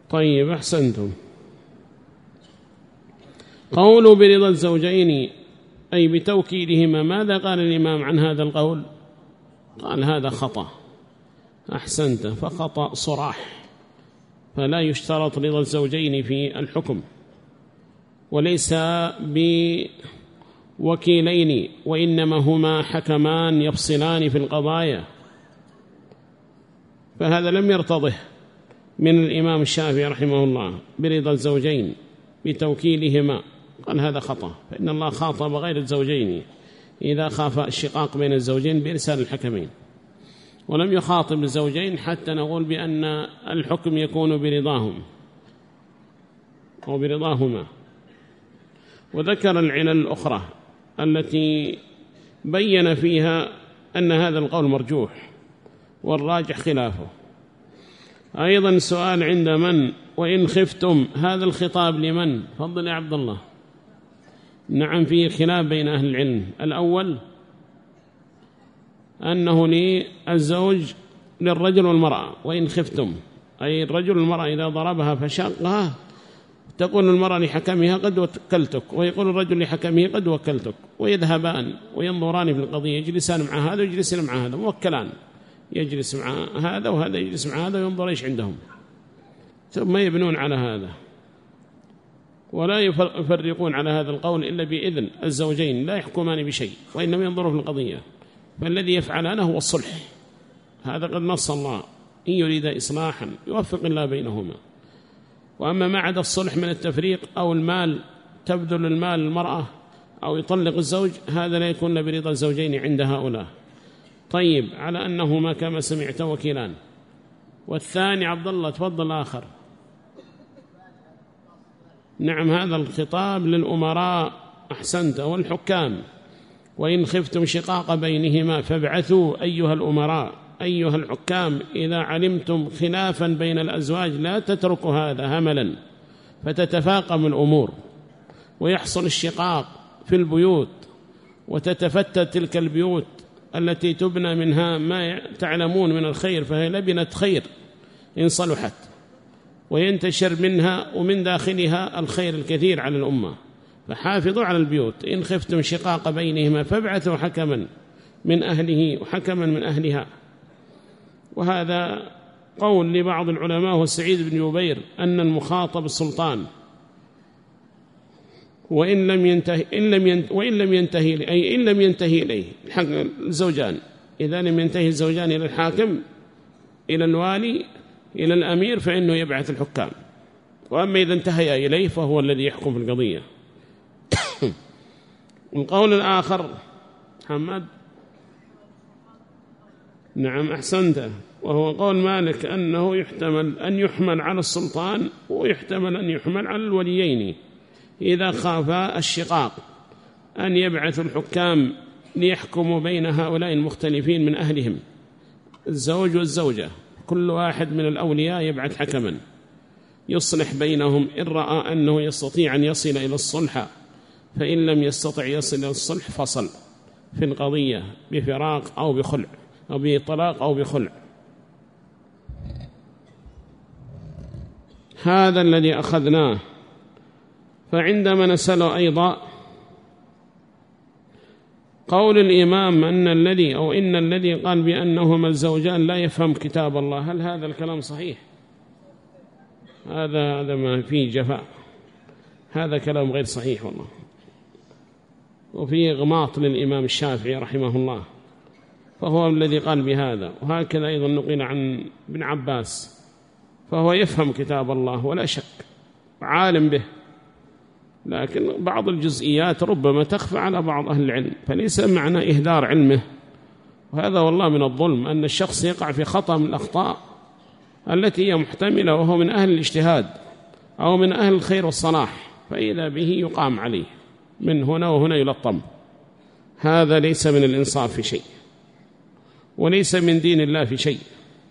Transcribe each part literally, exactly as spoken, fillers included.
طيب أحسنتم. قولوا برضا الزوجين أي بتوكيدهما، ماذا قال الإمام عن هذا القول؟ قال هذا خطأ. أحسنت، فخطأ صراح، فلا يشترط رضا الزوجين في الحكم، وليس بوكيلين، وإنما هما حكمان يفصلان في القضايا، فهذا لم يرتضه من الإمام الشافعي رحمه الله برضا الزوجين بتوكيلهما، قال هذا خطأ، فإن الله خاطب غير الزوجين إذا خاف الشقاق بين الزوجين بإرسال الحكمين، ولم يخاطب الزوجين حتى نقول بأن الحكم يكون برضاهم أو برضاهما. وذكر العلل الأخرى التي بين فيها أن هذا القول مرجوح والراجح خلافه. أيضا سؤال عند من وإن خفتم، هذا الخطاب لمن؟ فضل يا عبد الله. نعم، فيه خلاف بين أهل العلم. الأول أنه للزوج للرجل والمرأة، وإن خفتم أي الرجل والمرأة إذا ضربها فشاقها تقول المرأة لحكمها قد وكلتك، ويقول الرجل لحكمه قد وكلتك، ويذهبان وينظران في القضية، يجلسان مع هذا ويجلسان مع هذا، موكلان، يجلس مع هذا وهذا يجلس مع هذا وينظر إيش عندهم، ثم يبنون على هذا، ولا يفرقون على هذا القول إلا بإذن الزوجين، لا يحكمان بشيء وإنما ينظروا في القضية، فالذي يفعلانه هو الصلح. هذا قد نص الله إن يريد إصلاحا يوفق الله بينهما. وأما ما عدا الصلح من التفريق أو المال، تبذل المال المرأة أو يطلق الزوج، هذا لا يكون برضا الزوجين عند هؤلاء. طيب، على أنهما كما سمعت وكيلان. والثاني عبد الله تفضل آخر. نعم، هذا الخطاب للأمراء. أحسنت، والحكام. وإن خفتم شقاق بينهما فابعثوا أيها الأمراء أيها الحكام إذا علمتم خلافا بين الأزواج لا تتركوا هذا هملا فتتفاقم الأمور ويحصل الشقاق في البيوت وتتفتت تلك البيوت التي تبنى منها ما تعلمون من الخير، فهي لبنة خير إن صلحت، وينتشر منها ومن داخلها الخير الكثير على الأمة. فحافظوا على البيوت. إن خفتم شقاق بينهما فابعثوا حكما من أهله وحكما من أهلها. وهذا قول لبعض العلماء والسعيد بن جبير أن المخاطب السلطان، وإن لم ينتهي إن لم ينتهي وإن لم ينتهي أي إن لم ينتهي إليه الزوجان، إذا لم ينتهي الزوجان إلى الحاكم إلى الوالي إلى الأمير فإنه يبعث الحكام، وأما إذا انتهي إليه فهو الذي يحكم في القضية. القول الآخر محمد. نعم أحسنت، وهو قول مالك أنه يحتمل أن يحمل على السلطان ويحتمل أن يحمل على الوليين إذا خافا الشقاق، أن يبعث الحكام ليحكموا بين هؤلاء المختلفين من أهلهم، الزوج والزوجة، كل واحد من الأولياء يبعث حكما يصلح بينهم إن رأى أنه يستطيع أن يصل إلى الصلح، فإن لم يستطع يصل إلى الصلح فصل في القضية بفراق أو بخلع أو بطلاق أو بخلع. هذا الذي أخذناه. فعندما نسأل أيضا قول الإمام أن الذي أو إن الذي قال بأنهما الزوجان لا يفهم كتاب الله، هل هذا الكلام صحيح؟ هذا هذا ما فيه جفاء، هذا كلام غير صحيح والله، وفيه غماط للإمام الشافعي رحمه الله، فهو الذي قال بهذا. وهكذا أيضا نقل عن ابن عباس، فهو يفهم كتاب الله ولا شك، عالم به، لكن بعض الجزئيات ربما تخفى على بعض أهل العلم، فليس معنى إهدار علمه. وهذا والله من الظلم أن الشخص يقع في خطأ من الأخطاء التي هي محتملة وهو من أهل الاجتهاد أو من أهل الخير والصلاح، فإذا به يقام عليه من هنا وهنا يلطم. هذا ليس من الإنصاف في شيء، وليس من دين الله في شيء.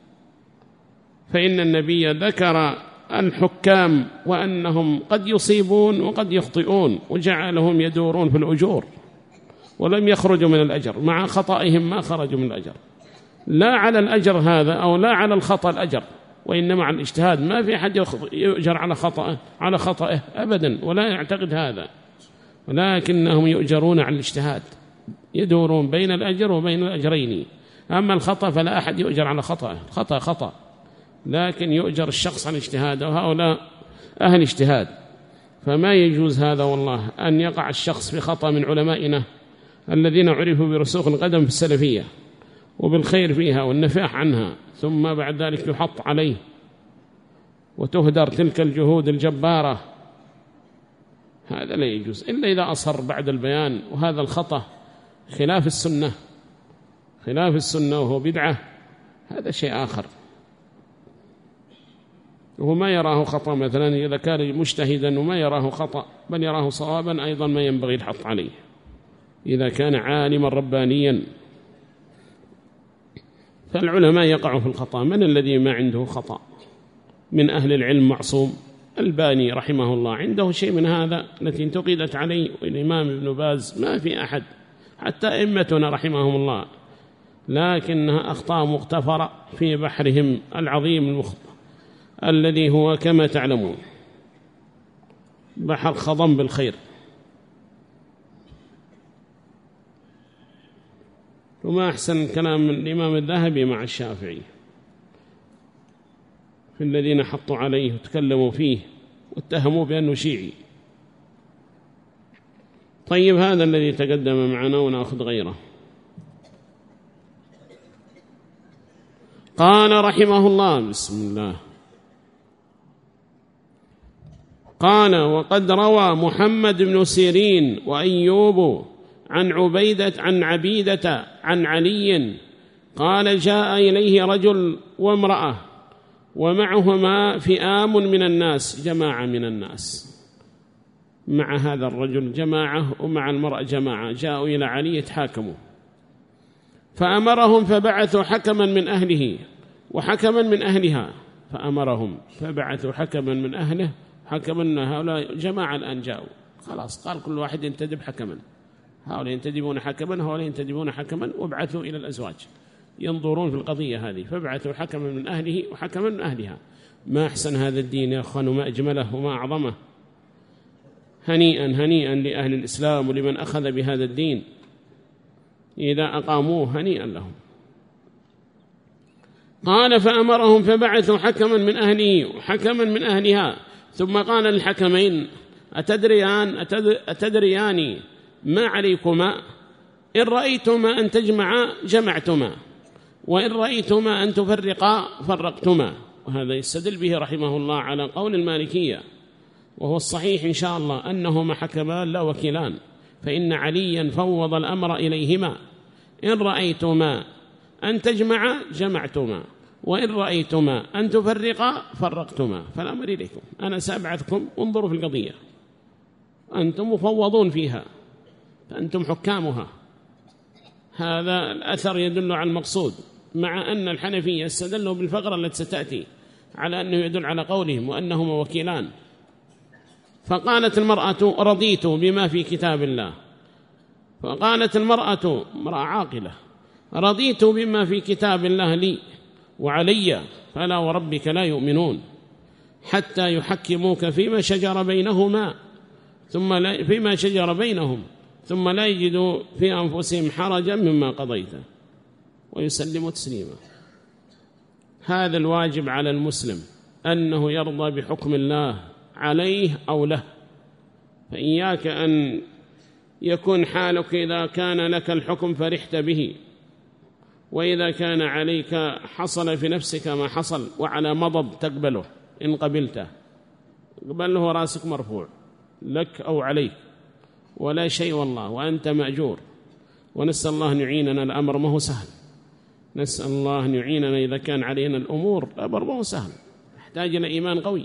فإن النبي ذكر الحكام وأنهم قد يصيبون وقد يخطئون، وجعلهم يدورون في الأجور ولم يخرجوا من الأجر، مع خطئهم ما خرجوا من الأجر، لا على الأجر هذا أو لا على الخطأ الأجر، وإنما على الاجتهاد. ما في أحد يؤجر على خطأه على خطأه أبدا، ولا يعتقد هذا، ولكنهم يؤجرون على الاجتهاد، يدورون بين الأجر وبين الأجرين. أما الخطأ فلا أحد يؤجر على خطأه، خطأ خطأ، لكن يؤجر الشخص على اجتهاده، وهؤلاء أهل اجتهاد. فما يجوز هذا والله أن يقع الشخص في خطأ من علمائنا الذين عرفوا برسوخ القدم في السلفية وبالخير فيها والنفاح عنها، ثم بعد ذلك يحط عليه وتهدر تلك الجهود الجبارة. هذا لا يجوز إلا إذا أصر بعد البيان. وهذا الخطأ خلاف السنة، خلاف السنة وهو بدعة، هذا شيء آخر. وهو ما يراه خطأ مثلا إذا كان مجتهدا وما يراه خطأ بل يراه صوابا، أيضا ما ينبغي الحط عليه إذا كان عالما ربانيا. فالعلماء يقعوا في الخطأ. من الذي ما عنده خطأ من أهل العلم معصوم؟ الباني رحمه الله عنده شيء من هذا التي انتقدت عليه، والإمام ابن باز، ما في أحد، حتى أئمتنا رحمهم الله، لكنها أخطاء مغتفرة في بحرهم العظيم المخطئ الذي هو كما تعلمون بحر خضم بالخير. وما أحسن كلام الإمام الذهبي مع الشافعي في الذين حطوا عليه وتكلموا فيه واتهموا بأنه شيعي. طيب هذا الذي تقدم معنا ونأخذ غيره. قال رحمه الله، بسم الله، قال: وقد روى محمد بن سيرين وأيوب عن عبيدة عن عبيدة عن علي قال: جاء إليه رجل وامرأة ومعهما فئام من الناس، جماعة من الناس، مع هذا الرجل جماعة ومع المرأة جماعة، جاءوا إلى علي يتحاكموا، فأمرهم فبعثوا حكما من أهله وحكما من أهلها، فأمرهم فبعثوا حكما من أهله حكما من هؤلاء جماعة. الآن جاءوا خلاص، قال كل واحد ينتدب حكما، هؤلاء ينتدبون حكما، هؤلاء ينتدبون حكما، وابعثوا إلى الأزواج ينظرون في القضية هذه، فابعثوا حكما من أهله وحكما من أهلها. ما أحسن هذا الدين يا أخوان، وما أجمله وما أعظمه. هنيئا هنيئا لأهل الإسلام ولمن أخذ بهذا الدين، إذا أقاموه هنيئا لهم. قال: فأمرهم فبعثوا حكما من أهله وحكما من أهلها، ثم قال للحكمين: أتدريان أتدريان ما عليكما؟ إن رأيتما أن تجمعا جمعتما، وإن رأيتما أن تفرقا فرقتما. وهذا يستدل به رحمه الله على قول المالكية، وهو الصحيح إن شاء الله، أنهما حكمان لا وكيلان، فإن عليا فوض الأمر إليهما. إن رأيتما أن تجمعا جمعتما، وإن رأيتما أن تفرقا فرقتما، فالأمر إليكم، أنا سأبعثكم، انظروا في القضية، أنتم مفوضون فيها، فأنتم حكامها. هذا الأثر يدل على المقصود، مع أن الحنفية استدلوا بالفقرة التي ستأتي على أنه يدل على قولهم وأنهما وكيلان. فقالت المرأة: رضيت بما في كتاب الله. فقالت المرأة، امرأة عاقلة: رضيت بما في كتاب الله لي وعلي، فلا وربك لا يؤمنون حتى يحكموك فيما شجر بينهما ثم لا فيما شجر بينهم ثم لا يجدوا في أنفسهم حرجا مما قضيته ويسلموا تسليما. هذا الواجب على المسلم، أنه يرضى بحكم الله عليه أو له. فإياك أن يكون حالك إذا كان لك الحكم فرحت به، وإذا كان عليك حصل في نفسك ما حصل، وعلى مضض تقبله. إن قبلته قبله راسك مرفوع لك أو عليك ولا شيء والله، وأنت مأجور. ونسأل الله أن يعيننا، الأمر ما هو سهل، نسأل الله أن يعيننا إذا كان علينا الأمور، الأمر ما هو سهل، يحتاج إلى إيمان قوي.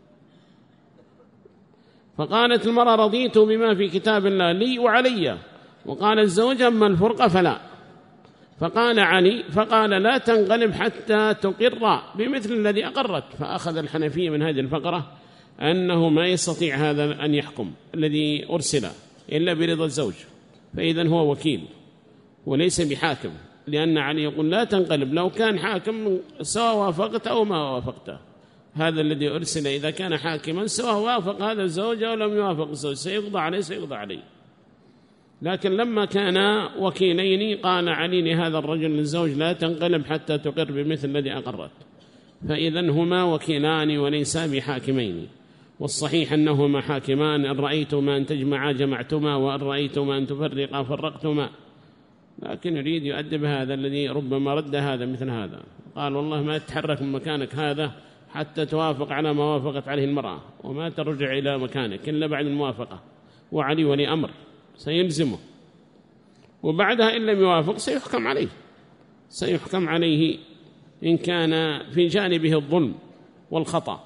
فقالت المرأة: رضيت بما في كتاب الله لي وعلي. وقال الزوج: أما الفرقة فلا. فقال علي: فقال: لا تنقلب حتى تقر بمثل الذي أقرت. فأخذ الحنفية من هذه الفقرة أنه ما يستطيع هذا أن يحكم الذي أرسل إلا برضا الزوج، فإذن هو وكيل وليس بحاكم، لأن علي يقول لا تنقلب، لو كان حاكم سواء وافقت أو ما وافقته. هذا الذي أرسل إذا كان حاكما سواء وافق هذا الزوج أو لم يوافق الزوج سيقضى عليه سيقضى عليه. لكن لما كان وكيلين قال علي لهذا الرجل للزوج لا تنقلب حتى تقر بمثل الذي أقرت، فإذن هما وكيلان وليسا بحاكمين. والصحيح أنهما حاكمان، إن رأيتما أن تجمعا جمعتما، وإن رأيتما أن تفرقا فرقتما. لكن يريد يؤدب هذا الذي ربما رد هذا مثل هذا، قال والله ما تتحرك من مكانك هذا حتى توافق على ما وافقت عليه المرأة، وما ترجع إلى مكانك إلا بعد الموافقة، وعلي ولي أمر سيلزمه، وبعدها إن لم يوافق سيحكم عليه سيحكم عليه إن كان في جانبه الظلم والخطأ.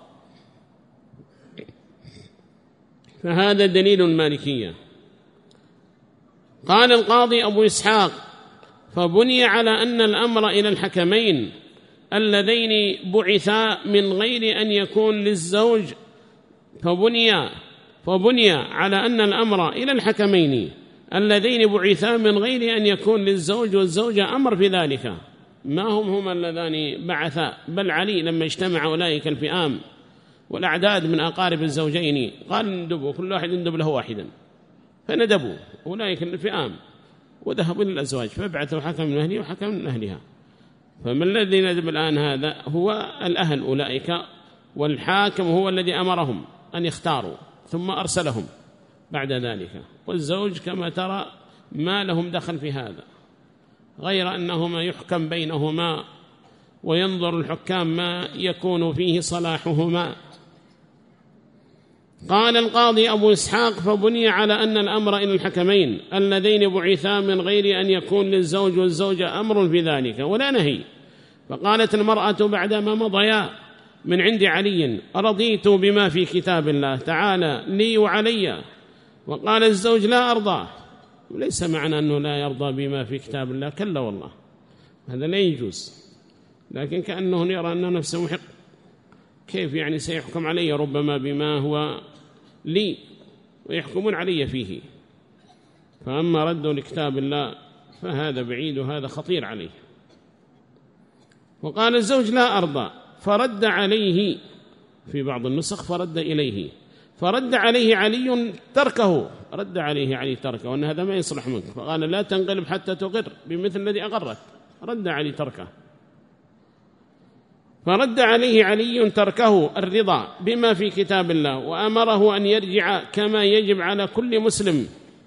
فهذا دليل المالكية. قال القاضي أبو إسحاق فبني على أن الأمر إلى الحكمين اللذين بعثا من غير أن يكون للزوج فبني فبني على أن الأمر إلى الحكمين اللذين بعثا من غير أن يكون للزوج والزوجة أمر في ذلك. ما هم هما اللذان بعثا، بل علي لما اجتمع أولئك الفئام والأعداد من أقارب الزوجين قال ندبوا كل واحد يندب له واحدا، فندبوا أولئك الفئام وذهبوا للأزواج، فبعثوا حكم من أهله وحكم من أهلها. فمن الذي ندب الآن هذا هو الأهل أولئك، والحاكم هو الذي أمرهم أن يختاروا ثم أرسلهم بعد ذلك. والزوج كما ترى ما لهم دخل في هذا، غير أنهما يحكم بينهما وينظر الحكام ما يكون فيه صلاحهما. قال القاضي أبو إسحاق فبني على أن الأمر إلى الحكمين اللذين بعثا من غير أن يكون للزوج والزوجة أمر في ذلك ولا نهي. فقالت المرأة بعدما مضيا من عند علي رضيت بما في كتاب الله تعالى لي وعلي، وقال الزوج لا أرضى. وليس معنى أنه لا يرضى بما في كتاب الله، كلا والله هذا لا يجوز، لكن كأنه يرى أنه نفسه محق. كيف يعني سيحكم علي ربما بما هو لي ويحكمون علي فيه؟ فأما ردوا لكتاب الله فهذا بعيد وهذا خطير عليه. وقال الزوج لا أرضى، فرد عليه في بعض النسخ فرد إليه، فرد عليه علي تركه، رد عليه علي تركه وأن هذا ما يصلح منك، فقال لا تنقلب حتى تقر بمثل الذي أقرت، رد علي تركه. فرد عليه علي تركه الرضا بما في كتاب الله، وأمره أن يرجع كما يجب على كل مسلم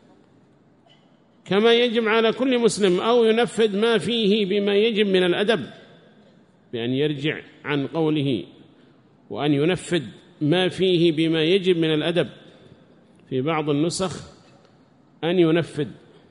كما يجب على كل مسلم أو ينفذ ما فيه بما يجب من الأدب، بأن يرجع عن قوله وأن ينفذ ما فيه بما يجب من الأدب. في بعض النسخ أن ينفذ،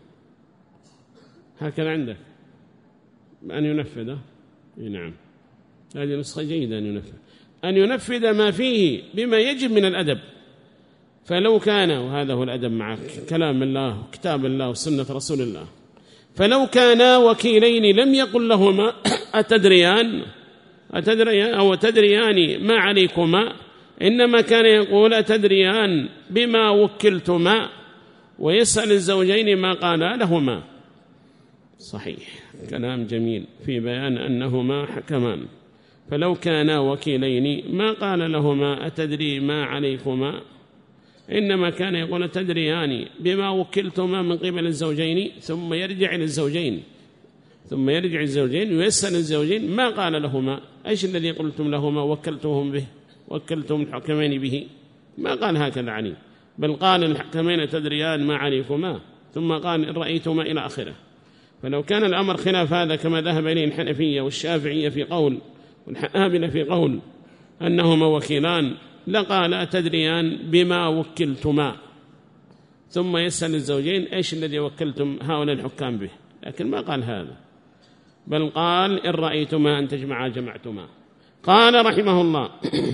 هكذا عندك أن ينفذ. نعم هذه نسخة جيدة، أن ينفذ أن ينفذ ما فيه بما يجب من الأدب. فلو كان، وهذا هو الأدب مع كلام الله وكتاب الله وسنة رسول الله، فلو كانا وكيلين لم يقل لهما أتدريان أتدريان أو تدريان ما عليكما، إنما كان يقول أتدريان بما وكلتما، ويسأل الزوجين ما قال لهما. صحيح، كلام جميل في بيان أنهما حكمان. فلو كانا وكيلين ما قال لهما أتدري ما عليكما، إنما كان يقول تدريان بما وكلتما من قبل الزوجين، ثم يرجع للزوجين ثم يرجع الزوجين ويسأل الزوجين ما قال لهما، أيش الذي قلتم لهما وكلتهم به وكلتم الحكمين به؟ ما قال هكذا علي، بل قال الحكمين تدريان ما عليكما، ثم قال إن رأيتما إلى آخره. فلو كان الأمر خلاف هذا كما ذهب إليه الحنفية والشافعية في قول والحنابلة في قول أنهما وكيلان، لقال أتدريان بما وكلتما، ثم يسأل الزوجين إيش الذي وكلتم هؤلاء الحكام به، لكن ما قال هذا، بل قال إن رأيتما أن تجمعا جمعتما. قال رحمه الله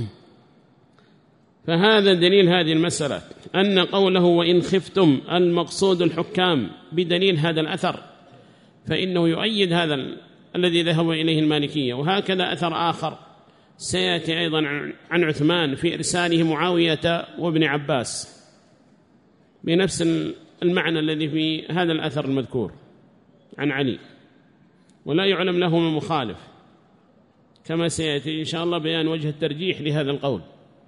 فهذا دليل هذه المسألة أن قوله وإن خفتم المقصود الحكام بدليل هذا الأثر، فإنه يؤيد هذا الذي ذهب إليه المالكية. وهكذا أثر آخر سيأتي أيضا عن عثمان في إرساله معاوية وابن عباس بنفس المعنى الذي في هذا الأثر المذكور عن علي. ولا يعلم له من مخالف، كما سيأتي إن شاء الله بيان وجه الترجيح لهذا القول.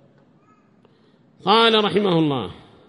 قال رحمه الله: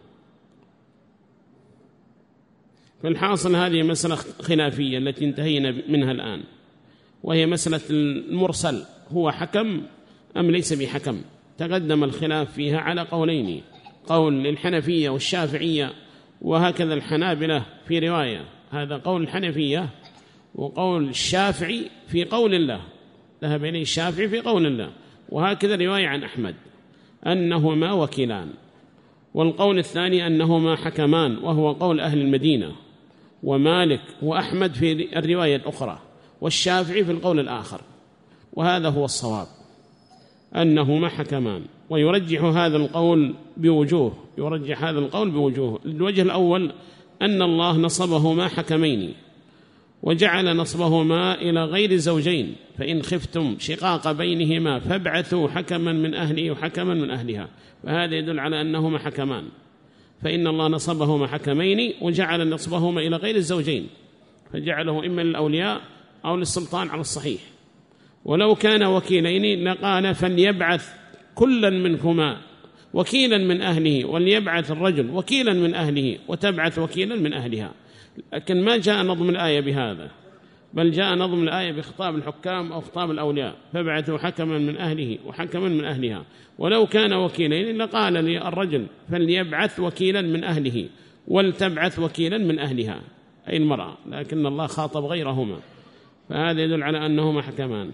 فالحاصل هذه مسألة خلافية التي انتهينا منها الآن، وهي مسألة المرسل هو حكم أم ليس بحكم. تقدم الخلاف فيها على قولين، قول للحنفية والشافعية وهكذا الحنابلة في رواية، هذا قول الحنفية، وقول الشافعي في قول الله، ذهب إليه الشافعي في قول الله، وهكذا رواية عن أحمد أنهما وكيلان. والقول الثاني أنهما حكمان، وهو قول أهل المدينة ومالك وأحمد في الرواية الأخرى، والشافعي في القول الآخر، وهذا هو الصواب أنهما حكمان. ويرجح هذا القول بوجوه، يرجح هذا القول بوجوه. الوجه الأول أن الله نصبهما حكمين، وجعل نصبهما إلى غير زوجين، فإن خفتم شقاق بينهما فابعثوا حكما من أهله وحكما من أهلها، فهذا يدل على أنهما حكمان. فإن الله نصبهما حكمين وجعل نصبهما إلى غير الزوجين، فجعله إما للأولياء أو للسلطان على الصحيح. ولو كان وكيلين لقال فليبعث كلا منكما وكيلا من أهله، وليبعث الرجل وكيلا من أهله وتبعث وكيلا من أهلها. لكن ما جاء نظم الآية بهذا، بل جاء نظم الآية بخطاب الحكام أو خطاب الأولياء، فبعثوا حكما من أهله وحكما من أهلها. ولو كان وكيلين لقال للرجل فليبعث وكيلا من أهله ولتبعث وكيلا من أهلها، أي المرأة، لكن الله خاطب غيرهما، فهذا يدل على أنهما حكمان.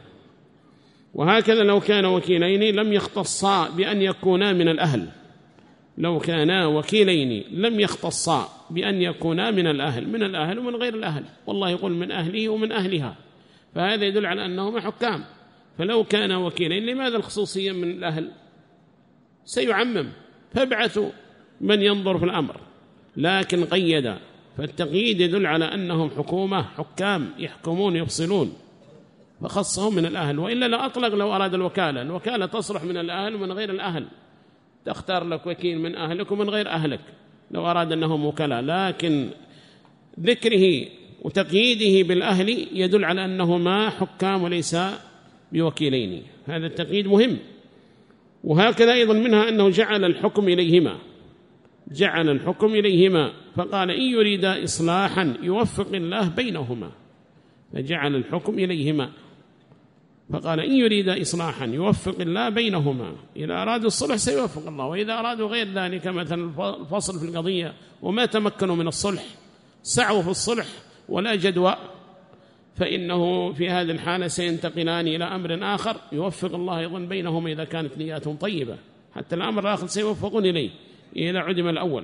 وهكذا لو كان وكيلين لم يختصا بأن يكونا من الأهل، لو كانا وكيلين لم يختصا بأن يكونا من الأهل، من الأهل ومن غير الأهل، والله يقول من أهله ومن أهلها، فهذا يدل على أنهما حكام. فلو كان وكيلين لماذا الخصوصية من الأهل؟ سيعمم، فابعثوا من ينظر في الأمر، لكن قيد، فالتقييد يدل على أنهم حكومة حكام يحكمون يفصلون، فخصهم من الأهل. وإلا لا أطلق لو أراد الوكالة، الوكالة تصلح من الأهل ومن غير الأهل، تختار لك وكيل من أهلك ومن غير أهلك لو أراد أنهم وكلاء، لكن ذكره وتقييده بالأهل يدل على أنهما حكام وليس بوكيلين، هذا التقييد مهم. وهكذا أيضا منها أنه جعل الحكم إليهما، جعل الحكم إليهما، فقال إن يريد إصلاحا يوفق الله بينهما، فجعل الحكم إليهما، فقال إن يريد إصلاحا يوفق الله بينهما، إذا أرادوا الصلح سيوفق الله، وإذا أرادوا غير ذلك مثلا الفصل في القضية وما تمكنوا من الصلح سعوا في الصلح ولا جدوى، فإنه في هذه الحالة سينتقلان إلى أمر آخر يوفق الله أيضا بينهما إذا كانت نياتهم طيبة، حتى الأمر الآخر سيوفقون إليه إلى عدم الأول.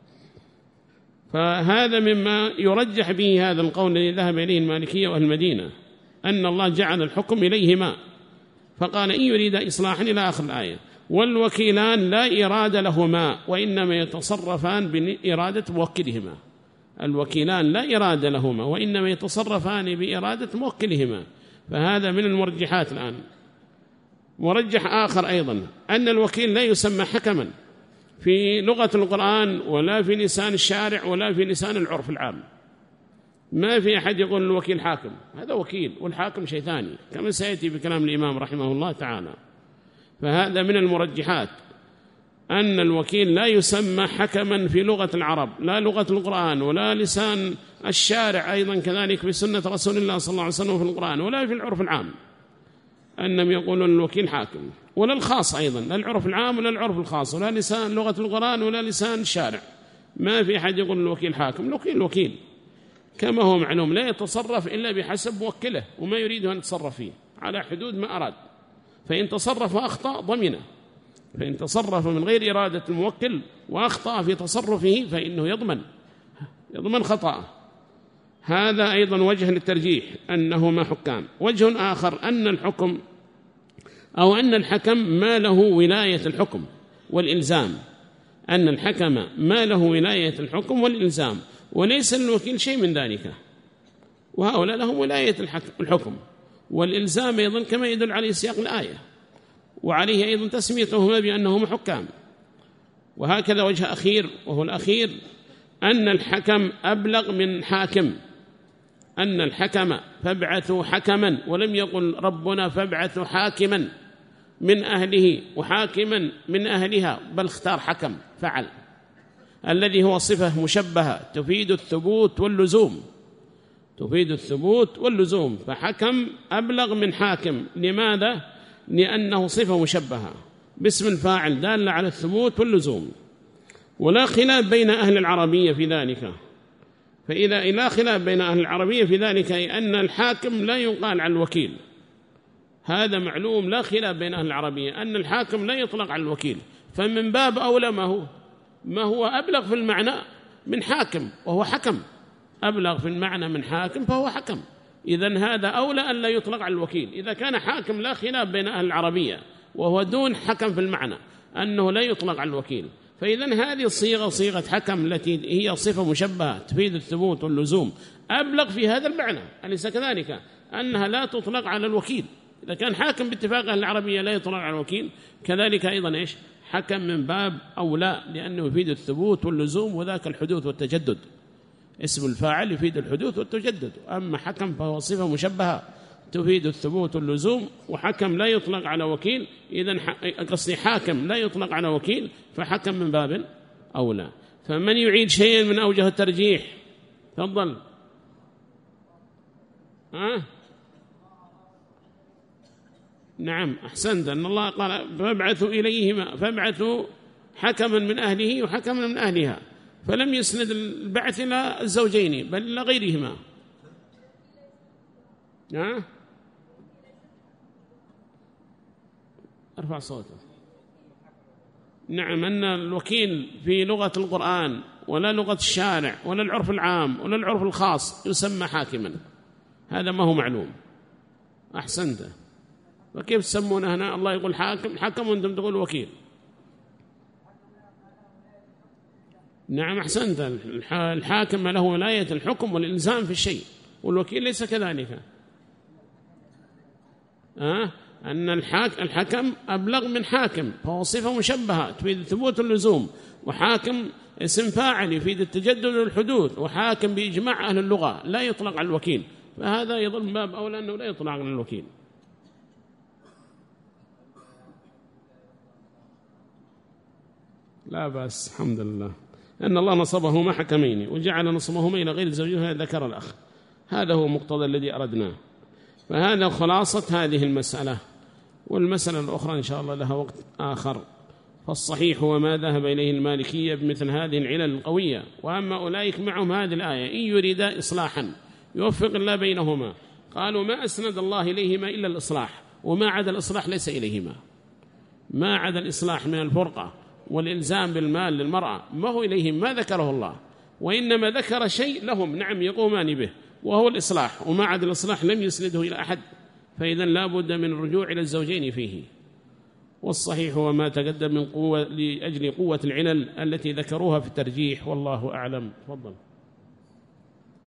فهذا مما يرجح به هذا القول الذي ذهب إليه المالكية وأهل المدينة، أن الله جعل الحكم إليهما، فقال إن يريد إصلاحا إلى آخر الآية. والوكيلان لا إرادة لهما، وإنما يتصرفان بإرادة موكلهما، الوكيلان لا إرادة لهما وإنما يتصرفان بإرادة موكلهما، فهذا من المرجحات الآن. مرجح آخر أيضا أن الوكيل لا يسمى حكما في لغة القرآن ولا في لسان الشارع ولا في لسان العرف العام، ما في أحد يقول الوكيل حاكم، هذا وكيل والحاكم شيء ثاني، كما سيأتي بكلام الإمام رحمه الله تعالى. فهذا من المرجحات أن الوكيل لا يسمى حكما في لغة العرب، لا لغة القرآن ولا لسان الشارع، أيضا كذلك في سنة رسول الله صلى الله عليه وسلم في القرآن ولا في العرف العام، أنهم يقولون الوكيل حاكم، ولا الخاص أيضا، لا العرف العام ولا العرف الخاص، ولا لسان لغة القرآن ولا لسان الشارع، ما في أحد يقول الوكيل حاكم. الوكيل وكيل كما هو معلوم، لا يتصرف إلا بحسب موكله وما يريد أن يتصرف فيه على حدود ما أراد، فإن تصرف وأخطأ ضمنه، فإن تصرف من غير إرادة الموكل وأخطأ في تصرفه فإنه يضمن يضمن خطأه. هذا أيضا وجه للترجيح أنهما حكام. وجه آخر أن الحكم أو أن الحكم ما له ولاية الحكم والإلزام، أن الحكم ما له ولاية الحكم والإلزام، وليس الوكيل شيء من ذلك، وهؤلاء لهم ولاية الحكم والإلزام أيضا كما يدل عليه سياق الآية، وعليه أيضا تسميتهما بأنهم حكام. وهكذا وجه أخير، وهو الأخير أن الحكم أبلغ من حاكم، أن الحكم فابعثوا حكما، ولم يقل ربنا فابعثوا حاكما من أهله وحاكما من أهلها، بل اختار حكم فعل الذي هو صفة مشبهة تفيد الثبوت واللزوم، تفيد الثبوت واللزوم، فحكم أبلغ من حاكم. لماذا؟ لأنه صفة مشبهة باسم الفاعل دال على الثبوت واللزوم. ولا خلاف بين أهل العربية في ذلك، فإذا لا خلاف بين أهل العربية في ذلك أي أن الحاكم لا يقال على الوكيل، هذا معلوم، لا خلاف بين أهل العربية أن الحاكم لا يطلق على الوكيل، فمن باب أولى ما هو ما هو أبلغ في المعنى من حاكم وهو حكم، أبلغ في المعنى من حاكم فهو حكم، إذن هذا أولى أن لا يطلق على الوكيل. إذا كان حاكم لا خلاف بين أهل العربية وهو دون حكم في المعنى أنه لا يطلق على الوكيل، فإذن هذه الصيغة صيغة حكم التي هي صفة مشبهة تفيد الثبوت واللزوم أبلغ في هذا المعنى، أليس كذلك؟ أنها لا تطلق على الوكيل. إذا كان حاكم باتفاق أهل العربية لا يطلق على الوكيل، كذلك أيضا إيش؟ حكم من باب أولى لأنه يفيد الثبوت واللزوم، وذاك الحدوث والتجدد، اسم الفاعل يفيد الحدوث والتجدد، أما حكم فهو صفة مشبهة تفيد الثبوت واللزوم، وحكم لا يطلق على وكيل، إذن قصدي حاكم لا يطلق على وكيل فحكم من باب أولى. فمن يعيد شيئا من أوجه الترجيح؟ تفضل. ها؟ نعم أحسنت، أن الله قال فابعثوا إليهما، فابعثوا حكما من أهله وحكما من أهلها، فلم يسند البعث إلى الزوجين بل إلى غيرهما. ها؟ ارفع صوته. نعم، أن الوكيل في لغة القرآن ولا لغة الشارع ولا العرف العام ولا العرف الخاص يسمى حاكما، هذا ما هو معلوم. أحسنت، وكيف تسمونه هنا؟ الله يقول حاكم حكم وأنتم تقول وكيل. نعم أحسنت، الحاكم له ولاية الحكم والإلزام في الشيء، والوكيل ليس كذلك. أه؟ أن الحكم أبلغ من حاكم، فهو صفة مشبهة تفيد الثبوت واللزوم، وحاكم اسم فاعل يفيد التجدد والحدوث، وحاكم بإجماع أهل اللغة لا يطلق على الوكيل، فهذا يظل باب أولى أنه لا يطلق على الوكيل. لا بأس، الحمد لله أن الله نصبهما حكمين وجعل نصبهما إلى غير زوجهما ذكر الأخ، هذا هو مقتضى الذي أردناه. فهذا خلاصة هذه المسألة، والمسألة الأخرى إن شاء الله لها وقت آخر. فالصحيح هو ما ذهب إليه المالكية بمثل هذه العلل القوية. وأما أولئك معهم هذه الآية إن يريدا إصلاحا يوفق الله بينهما، قالوا ما أسند الله إليهما إلا الإصلاح، وما عدا الإصلاح ليس إليهما، ما عدا الإصلاح من الفرقة والإلزام بالمال للمرأة ما هو إليهم، ما ذكره الله، وإنما ذكر شيء لهم نعم يقومان به وهو الإصلاح، وما عدا الإصلاح لم يسنده إلى أحد، فإذا لا بد من الرجوع إلى الزوجين فيه. والصحيح هو ما تقدم من قوة لأجل قوة العلل التي ذكروها في الترجيح، والله أعلم. تفضل.